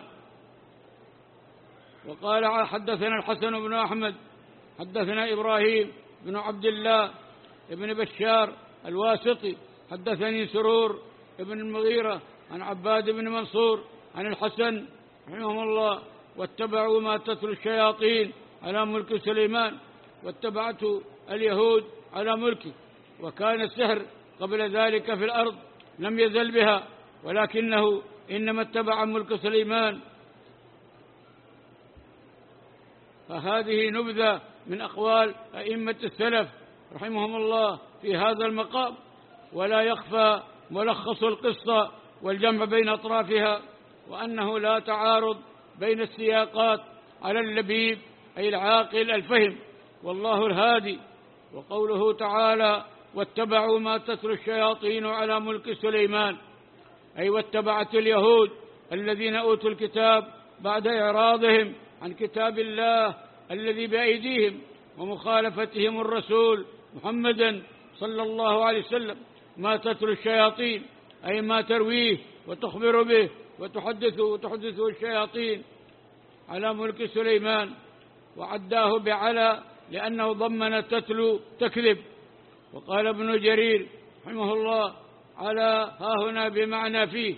وقال حدثنا الحسن بن أحمد حدثنا إبراهيم بن عبد الله بن بشار الواسطي حدثني سرور بن المغيرة عن عباد بن منصور عن الحسن رحمه الله واتبعوا ما تتلو الشياطين على ملك سليمان، واتبعته اليهود على ملكه. وكان السحر قبل ذلك في الأرض لم يزل بها، ولكنه إنما اتبع ملك سليمان. فهذه نبذة من أقوال أئمة السلف رحمهم الله في هذا المقام، ولا يخفى ملخص القصة والجمع بين أطرافها، وأنه لا تعارض بين السياقات على اللبيب أي العاقل الفهم، والله الهادي. وقوله تعالى واتبعوا ما تتلو الشياطين على ملك سليمان، أي واتبعت اليهود الذين أوتوا الكتاب بعد إعراضهم عن كتاب الله الذي بأيديهم ومخالفتهم الرسول محمدا صلى الله عليه وسلم ما تتلو الشياطين، أي ما ترويه وتخبر به وتحدث وتحدثه الشياطين على ملك سليمان، وعداه بعلى لأنه ضمن تتلو تكذب. وقال ابن جرير رحمه الله على ها هنا بمعنى فيه،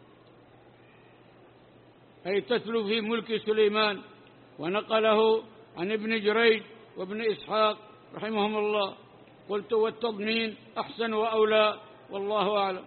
أي تتلو في ملك سليمان، ونقله عن ابن جريج وابن إسحاق رحمهم الله. قلت والتضمين أحسن وأولى، والله أعلم.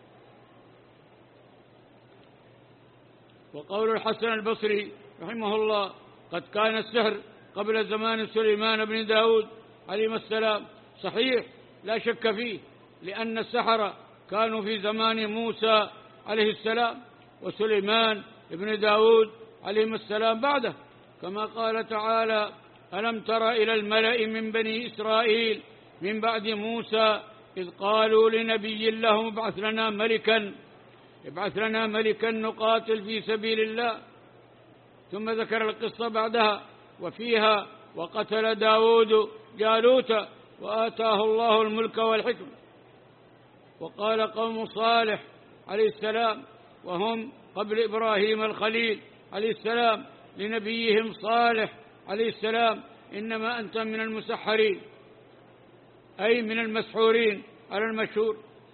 وقول الحسن البصري رحمه الله: قد كان السحر قبل زمان سليمان بن داود عليه السلام، صحيح لا شك فيه، لأن السحرة كانوا في زمان موسى عليه السلام، وسليمان بن داود عليه السلام بعده، كما قال تعالى: ألم تر إلى الملأ من بني إسرائيل من بعد موسى إذ قالوا لنبي لهم ابعث لنا ملكا ابعث لنا ملكا نقاتل في سبيل الله. ثم ذكر القصة بعدها وفيها: وقتل داود جالوت وآتاه الله الملك والحكمة. وقال قوم صالح عليه السلام وهم قبل إبراهيم الخليل عليه السلام لنبيهم صالح عليه السلام: إنما أنت من المسحرين، أي من المسحورين على المشهور.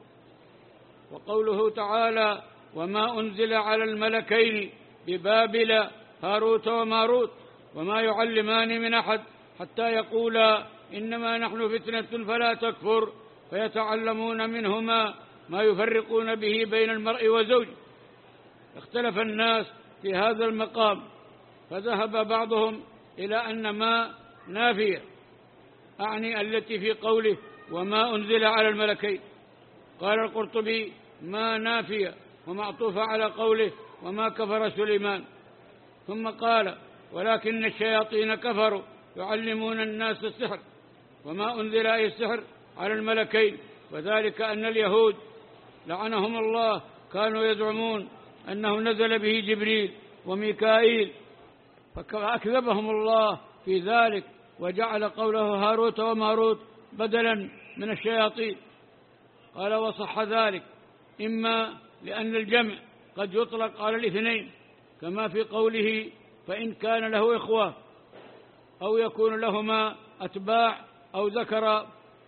وقوله تعالى: وما أنزل على الملكين ببابل هاروت وماروت وما يعلمان من أحد حتى يقولا إنما نحن فتنة فلا تكفر، فيتعلمون منهما ما يفرقون به بين المرء وزوجه. اختلف الناس في هذا المقام، فذهب بعضهم إلى أن ما نافية، أعني التي في قوله وما أنزل على الملكين. قال القرطبي: ما نافية ومعطوفة على قوله وما كفر سليمان. ثم قال: ولكن الشياطين كفروا يعلمون الناس السحر، وما أنزل أي السحر على الملكين، وذلك أن اليهود لعنهم الله كانوا يزعمون أنه نزل به جبريل وميكائيل، فأكذبهم الله في ذلك وجعل قوله هاروت وماروت بدلا من الشياطين. قال: وصح ذلك إما لأن الجمع قد يطلق على الاثنين، كما في قوله: فإن كان له إخوة أو يكون لهما أتباع أو ذكر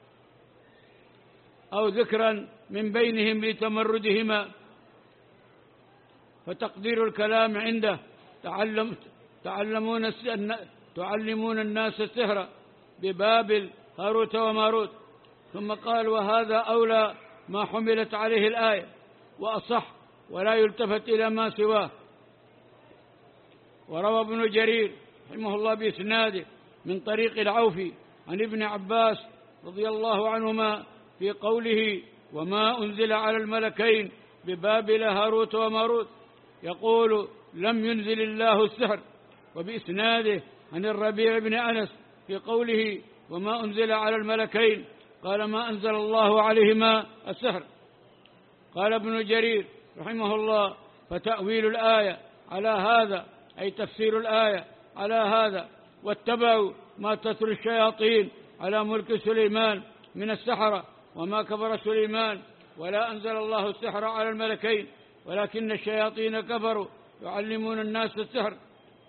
أو ذكرا من بينهم لتمردهما. فتقدير الكلام عنده: تعلم تعلمون تعلمون الناس السحر ببابل هاروت وماروت. ثم قال: وهذا أولى ما حملت عليه الآية وأصح ولا يلتفت إلى ما سواه. وروى ابن جرير رحمه الله بإسناده من طريق العوفي عن ابن عباس رضي الله عنهما في قوله: وما أنزل على الملكين ببابل هاروت وماروت، يقول: لم ينزل الله السحر. وبإسناده عن الربيع بن أنس في قوله: وما أنزل على الملكين، قال: ما أنزل الله عليهما السحر. قال ابن جرير رحمه الله: فتأويل الآية على هذا، أي تفسير الآية على هذا: واتبعوا ما تتلو الشياطين على ملك سليمان من السحرة وما كفر سليمان ولا أنزل الله السحر على الملكين ولكن الشياطين كفروا يعلمون الناس السحر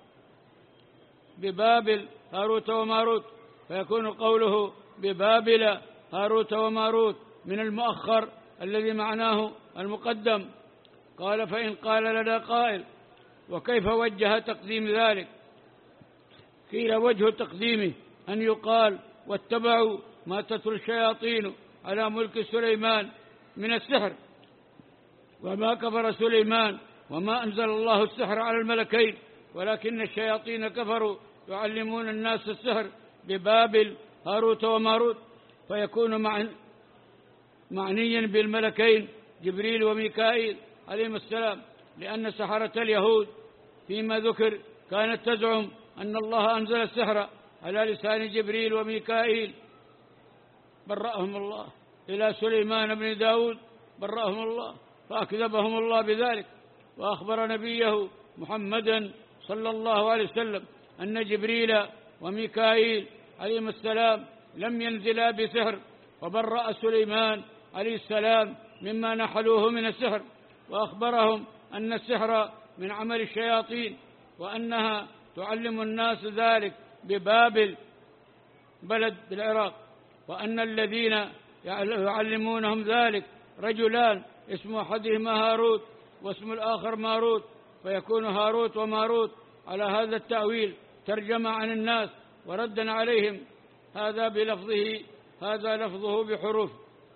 ببابل هاروت وماروت، فيكون قوله ببابل هاروت وماروت من المؤخر الذي معناه المقدم. قال: فإن قال لنا قائل: وكيف وجه تقديم ذلك؟ قيل: وجه تقديمه أن يقال: واتبعوا ما تتلو الشياطين على ملك سليمان من السحر وما كفر سليمان وما أنزل الله السحر على الملكين ولكن الشياطين كفروا يعلمون الناس السحر ببابل هاروت وماروت، فيكون معنيا بالملكين جبريل وميكائيل عليهم السلام، لأن سحرة اليهود فيما ذكر كانت تزعم أن الله أنزل السحر على لسان جبريل وميكائيل برأهم الله إلى سليمان بن داود برأهم الله، فأكذبهم الله بذلك. وأخبر نبيه محمدا صلى الله عليه وسلم أن جبريل وميكائيل عليهم السلام لم ينزلا بسحر، وبرأ سليمان عليه السلام مما نحلوه من السحر، وأخبرهم أن السحر من عمل الشياطين وأنها تعلم الناس ذلك ببابل بلد بالعراق، وأن الذين يعلمونهم ذلك رجلان اسم أحدهما هاروت واسم الآخر ماروت، فيكون هاروت وماروت على هذا التأويل ترجمة عن الناس وردا عليهم هذا بلفظه هذا لفظه بحروف.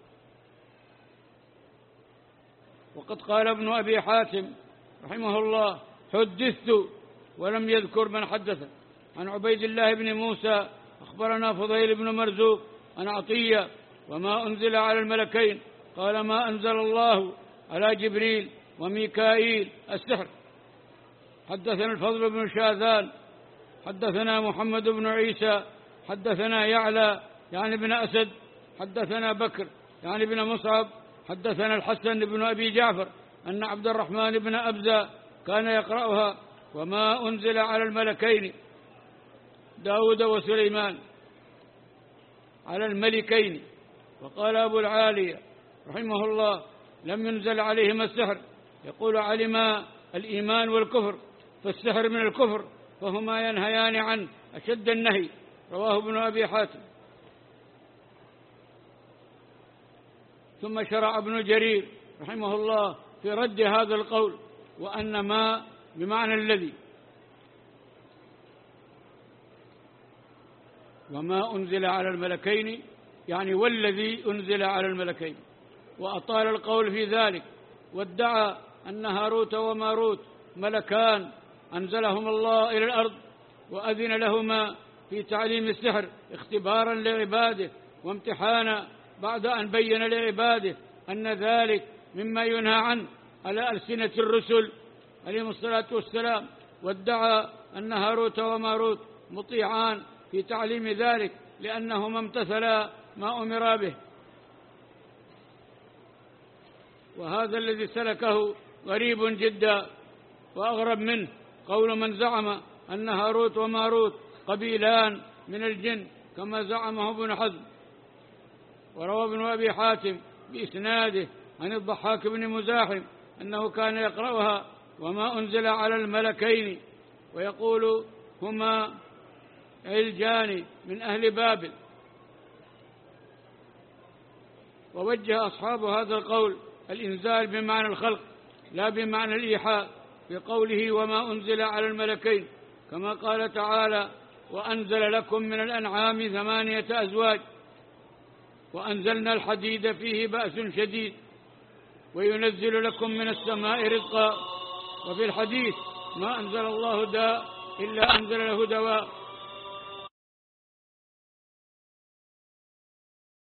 وقد قال ابن أبي حاتم رحمه الله: حدثت، ولم يذكر من حدث. عن عبيد الله بن موسى أخبرنا فضيل بن مرزوق عن عطية: وما أنزل على الملكين، قال: ما أنزل الله على جبريل وميكائيل السحر. حدثنا الفضل بن شاذان حدثنا محمد بن عيسى حدثنا يعلى يعني بن أسد حدثنا بكر يعني بن مصعب حدثنا الحسن بن أبي جعفر أن عبد الرحمن بن أبزة كان يقرأها: وما أنزل على الملكين داود وسليمان، على الملكين. وقال أبو العالية رحمه الله: لم ينزل عليهما السحر. يقول: علم الإيمان والكفر، فالسحر من الكفر، فهما ينهيان عن أشد النهي. رواه ابن أبي حاتم. ثم شرع ابن جرير رحمه الله في رد هذا القول، وأن ما بمعنى الذي، وما أنزل على الملكين يعني والذي أنزل على الملكين، وأطال القول في ذلك، وادعى أن هاروت وماروت ملكان أنزلهم الله إلى الأرض، وأذن لهما في تعليم السحر اختبارا لعباده وامتحانا، بعد أن بين لعباده أن ذلك مما ينهى عنه على ألسنة الرسل عليهم الصلاة والسلام. وادعى أن هاروت وماروت مطيعان في تعليم ذلك لأنهما امتثلا ما أمر به. وهذا الذي سلكه غريب جدا، وأغرب منه قول من زعم أن هاروت وماروت قبيلان من الجن كما زعمه ابن حزم. وروى ابن أبي حاتم بإسناده عن الضحاك بن مزاحم أنه كان يقرأها: وما أنزل على الملكين، ويقول: هما علجان من أهل بابل. ووجه أصحاب هذا القول الإنزال بمعنى الخلق لا بمعنى الإيحاء في قوله: وما أنزل على الملكين، كما قال تعالى: وأنزل لكم من الأنعام ثمانية أزواج، وأنزلنا الحديد فيه بأس شديد، وينزل لكم من السماء رزقا. وفي الحديث: ما أنزل الله داء إلا أنزل له دواء.